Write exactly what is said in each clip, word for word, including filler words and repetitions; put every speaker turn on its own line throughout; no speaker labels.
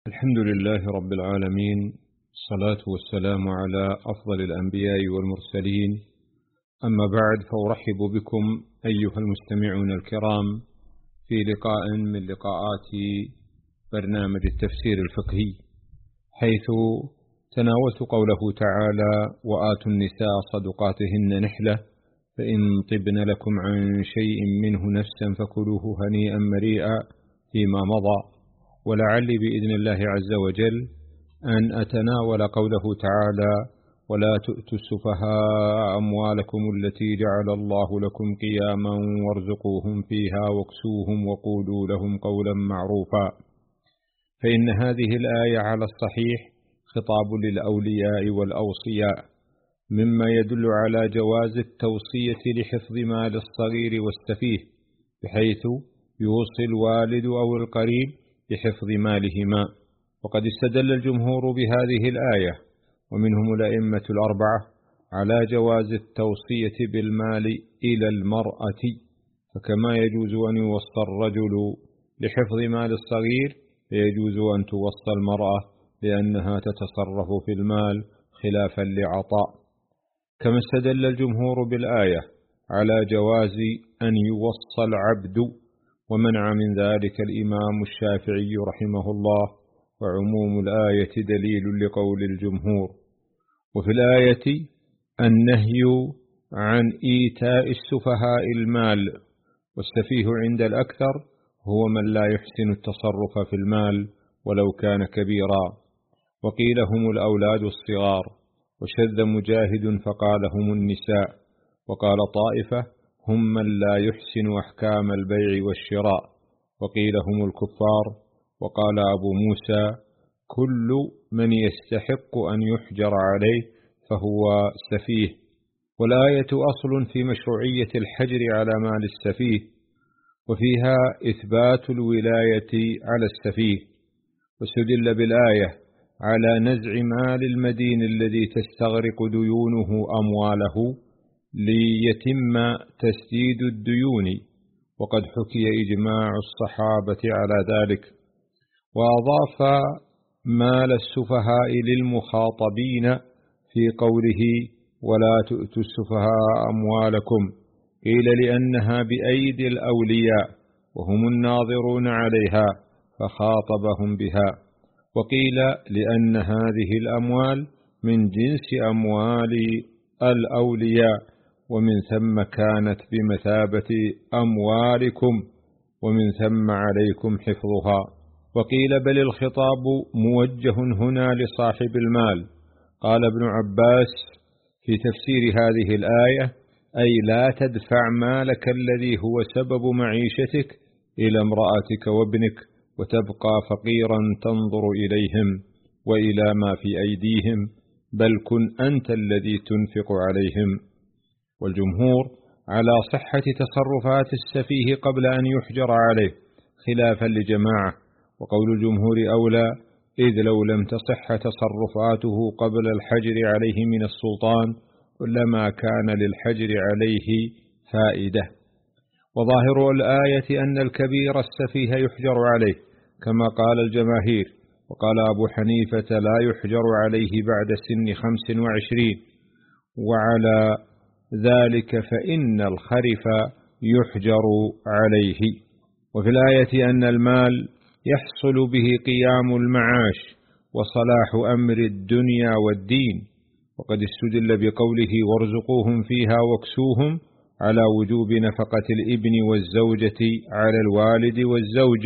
الحمد لله رب العالمين، الصلاة والسلام على أفضل الأنبياء والمرسلين. أما بعد، فأرحب بكم أيها المستمعون الكرام في لقاء من لقاءات برنامج التفسير الفقهي، حيث تناولت قوله تعالى: وآتوا النساء صدقاتهن نحلة فإن طبن لكم عن شيء منه نفسا فكلوه هنيئا مريئا فيما مضى. ولعلي بإذن الله عز وجل أن أتناول قوله تعالى: ولا تؤتوا السفهاء أموالكم التي جعل الله لكم قياما وارزقوهم فيها واكسوهم وقولوا لهم قولا معروفا. فإن هذه الآية على الصحيح خطاب للأولياء والأوصياء، مما يدل على جواز التوصية لحفظ مال الصغير والسفيه، بحيث يوصي الوالد أو القريب بحفظ مالهما. وقد استدل الجمهور بهذه الآية ومنهم الأئمة الأربعة على جواز التوصية بالمال إلى المرأة، فكما يجوز أن يوصى الرجل لحفظ مال الصغير فيجوز أن توصى المرأة لأنها تتصرف في المال خلافا لعطاء. كما استدل الجمهور بالآية على جواز أن يوصى العبد، ومنع من ذلك الإمام الشافعي رحمه الله، وعموم الآية دليل لقول الجمهور. وفي الآية النهي عن إيتاء السفهاء المال، والسفيه عند الأكثر هو من لا يحسن التصرف في المال ولو كان كبيرا، وقيل هم الأولاد الصغار، وشذ مجاهد فقال هم النساء، وقال طائفة هم من لا يحسن أحكام البيع والشراء، وقيل هم الكفار، وقال أبو موسى كل من يستحق أن يحجر عليه فهو سفيه. والآية أصل في مشروعية الحجر على مال السفيه، وفيها إثبات الولاية على السفيه. واستدل بالآية على نزع مال المدين الذي تستغرق ديونه أمواله ليتم تسديد الديون، وقد حكي إجماع الصحابة على ذلك. وأضاف مال السفهاء للمخاطبين في قوله ولا تؤتوا السفهاء أموالكم، قيل لأنها بأيدي الأولياء وهم الناظرون عليها فخاطبهم بها، وقيل لأن هذه الأموال من جنس أموال الأولياء، ومن ثم كانت بمثابة أموالكم، ومن ثم عليكم حفظها. وقيل بل الخطاب موجه هنا لصاحب المال. قال ابن عباس في تفسير هذه الآية: أي لا تدفع مالك الذي هو سبب معيشتك إلى امرأتك وابنك وتبقى فقيرا تنظر إليهم وإلى ما في أيديهم، بل كن أنت الذي تنفق عليهم. والجمهور على صحة تصرفات السفيه قبل أن يحجر عليه، خلافا لجماعة، وقول الجمهور أولى، إذ لو لم تصح تصرفاته قبل الحجر عليه من السلطان لما كان للحجر عليه فائدة. وظاهر الآية أن الكبير السفيه يحجر عليه كما قال الجماهير، وقال أبو حنيفة لا يحجر عليه بعد سن خمس وعشرين، وعلى ذلك فإن الخرف يحجر عليه. وفي الآية أن المال يحصل به قيام المعاش وصلاح أمر الدنيا والدين، وقد استدل بقوله وارزقوهم فيها واكسوهم على وجوب نفقة الابن والزوجة على الوالد والزوج،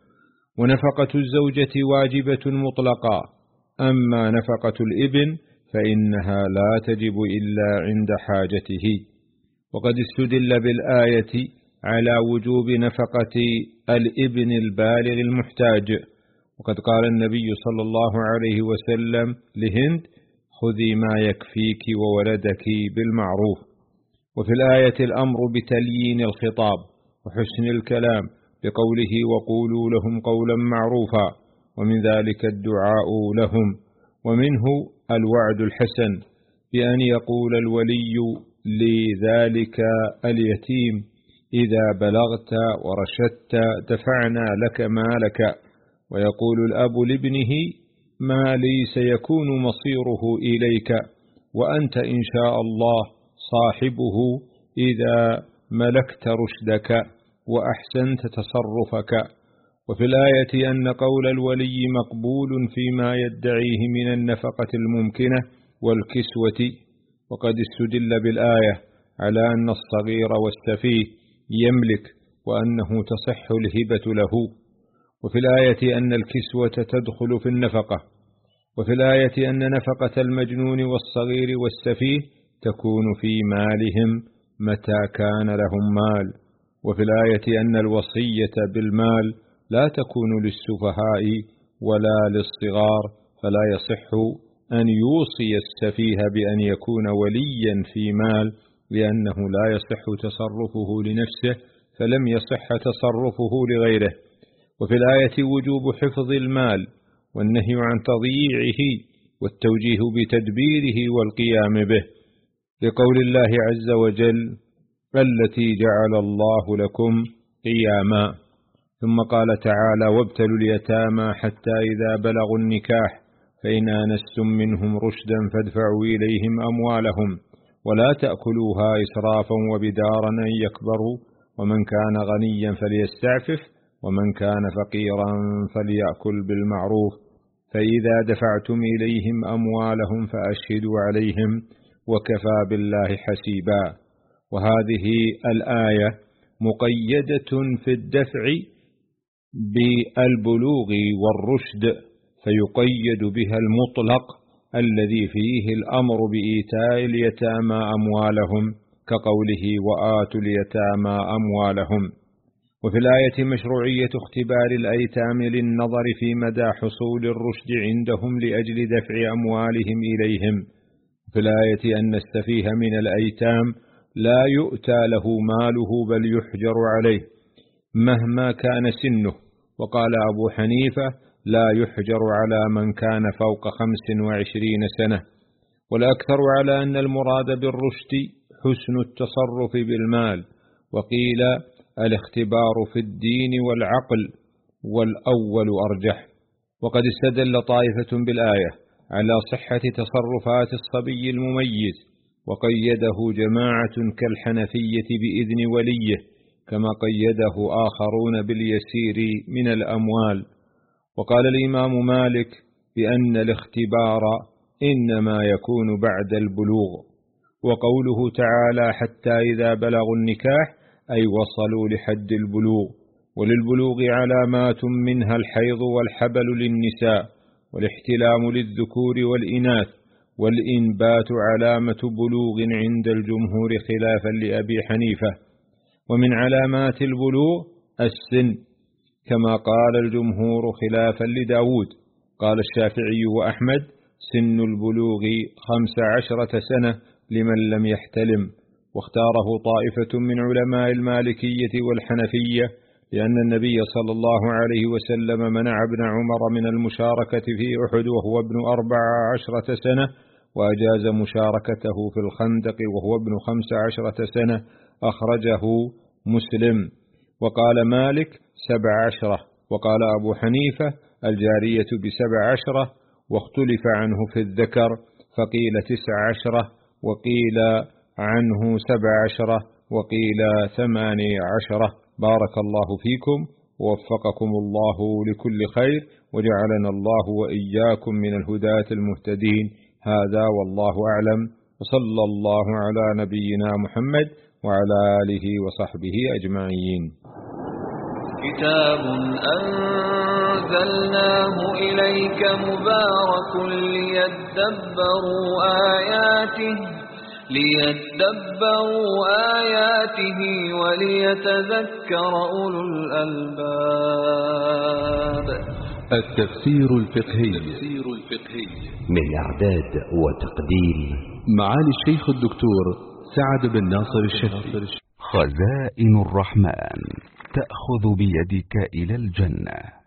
ونفقة الزوجة واجبة مطلقا، أما نفقة الابن فإنها لا تجب إلا عند حاجته. وقد استدل بالآية على وجوب نفقة الابن البالغ المحتاج، وقد قال النبي صلى الله عليه وسلم لهند: خذي ما يكفيك وولدك بالمعروف. وفي الآية الأمر بتليين الخطاب وحسن الكلام بقوله وقولوا لهم قولا معروفا، ومن ذلك الدعاء لهم، ومنه الوعد الحسن بأن يقول الولي لذلك اليتيم: إذا بلغت ورشدت دفعنا لك مالك، ويقول الأب لابنه: ما لي سيكون مصيره إليك، وأنت إن شاء الله صاحبه إذا ملكت رشدك وأحسنت تصرفك. وفي الآية أن قول الولي مقبول فيما يدعيه من النفقة الممكنة والكسوة، وقد استدل بالآية على أن الصغير والسفيه يملك وأنه تصح الهبة له. وفي الآية أن الكسوة تدخل في النفقة. وفي الآية أن نفقة المجنون والصغير والسفيه تكون في مالهم متى كان لهم مال. وفي الآية أن الوصية بالمال لا تكون للسفهاء ولا للصغار، فلا يصح أن يوصي السفيه بأن يكون وليا في مال، لأنه لا يصح تصرفه لنفسه فلم يصح تصرفه لغيره. وفي الآية وجوب حفظ المال والنهي عن تضييعه والتوجيه بتدبيره والقيام به، لقول الله عز وجل: التي جعل الله لكم قياما. ثم قال تعالى: وابتلوا اليتامى حتى إذا بلغوا النكاح فإن آنستم منهم رشدا فادفعوا إليهم أموالهم ولا تأكلوها إسرافا وبدارا أن يكبروا، ومن كان غنيا فليستعفف ومن كان فقيرا فليأكل بالمعروف، فإذا دفعتم إليهم أموالهم فأشهدوا عليهم وكفى بالله حسيبا. وهذه الآية مقيدة في الدفع بالبلوغ والرشد، فيقيد بها المطلق الذي فيه الأمر بإيتاء اليتامى أموالهم، كقوله: وآتوا اليتامى أموالهم. وفي الآية مشروعية اختبار الأيتام للنظر في مدى حصول الرشد عندهم لأجل دفع أموالهم إليهم. في الآية أن السفيه من الأيتام لا يؤتى له ماله بل يحجر عليه مهما كان سنه. وقال أبو حنيفة: لا يحجر على من كان فوق خمس وعشرين سنة. والأكثر على أن المراد بالرشد حسن التصرف بالمال، وقيل الاختبار في الدين والعقل، والأول أرجح. وقد استدل طائفة بالآية على صحة تصرفات الصبي المميز، وقيده جماعة كالحنفية بإذن وليه، كما قيده آخرون باليسير من الأموال. وقال الإمام مالك بأن الاختبار إنما يكون بعد البلوغ. وقوله تعالى: حتى إذا بلغوا النكاح، أي وصلوا لحد البلوغ. وللبلوغ علامات منها الحيض والحبل للنساء، والاحتلام للذكور والإناث، والإنبات علامة بلوغ عند الجمهور خلافا لأبي حنيفة. ومن علامات البلوغ السن، كما قال الجمهور خلافا لداود. قال الشافعي وأحمد: سن البلوغ خمس عشرة سنة لمن لم يحتلم. واختاره طائفة من علماء المالكية والحنفية، لأن النبي صلى الله عليه وسلم منع ابن عمر من المشاركة في أحد وهو ابن أربع عشرة سنة، وأجاز مشاركته في الخندق وهو ابن خمس عشرة سنة، أخرجه مسلم. وقال مالك: سبع عشرة. وقال أبو حنيفة: الجارية بسبع عشرة. واختلف عنه في الذكر، فقيل تسع عشرة، وقيل عنه سبع عشرة، وقيل ثماني عشرة. بارك الله فيكم ووفقكم الله لكل خير، وجعلنا الله وإياكم من الهداة المهتدين. هذا والله أعلم، وصلى الله على نبينا محمد وعلى آله وصحبه أجمعين.
كتاب أنزلناه إليك مبارك ليدبروا آياته ليدبروا آياته وليتذكر أولو الألباب.
التفسير الفقهي
من إعداد وتقديم
معالي الشيخ الدكتور سعد بن ناصر الشافعي.
خزائن الرحمن تأخذ بيدك إلى الجنة.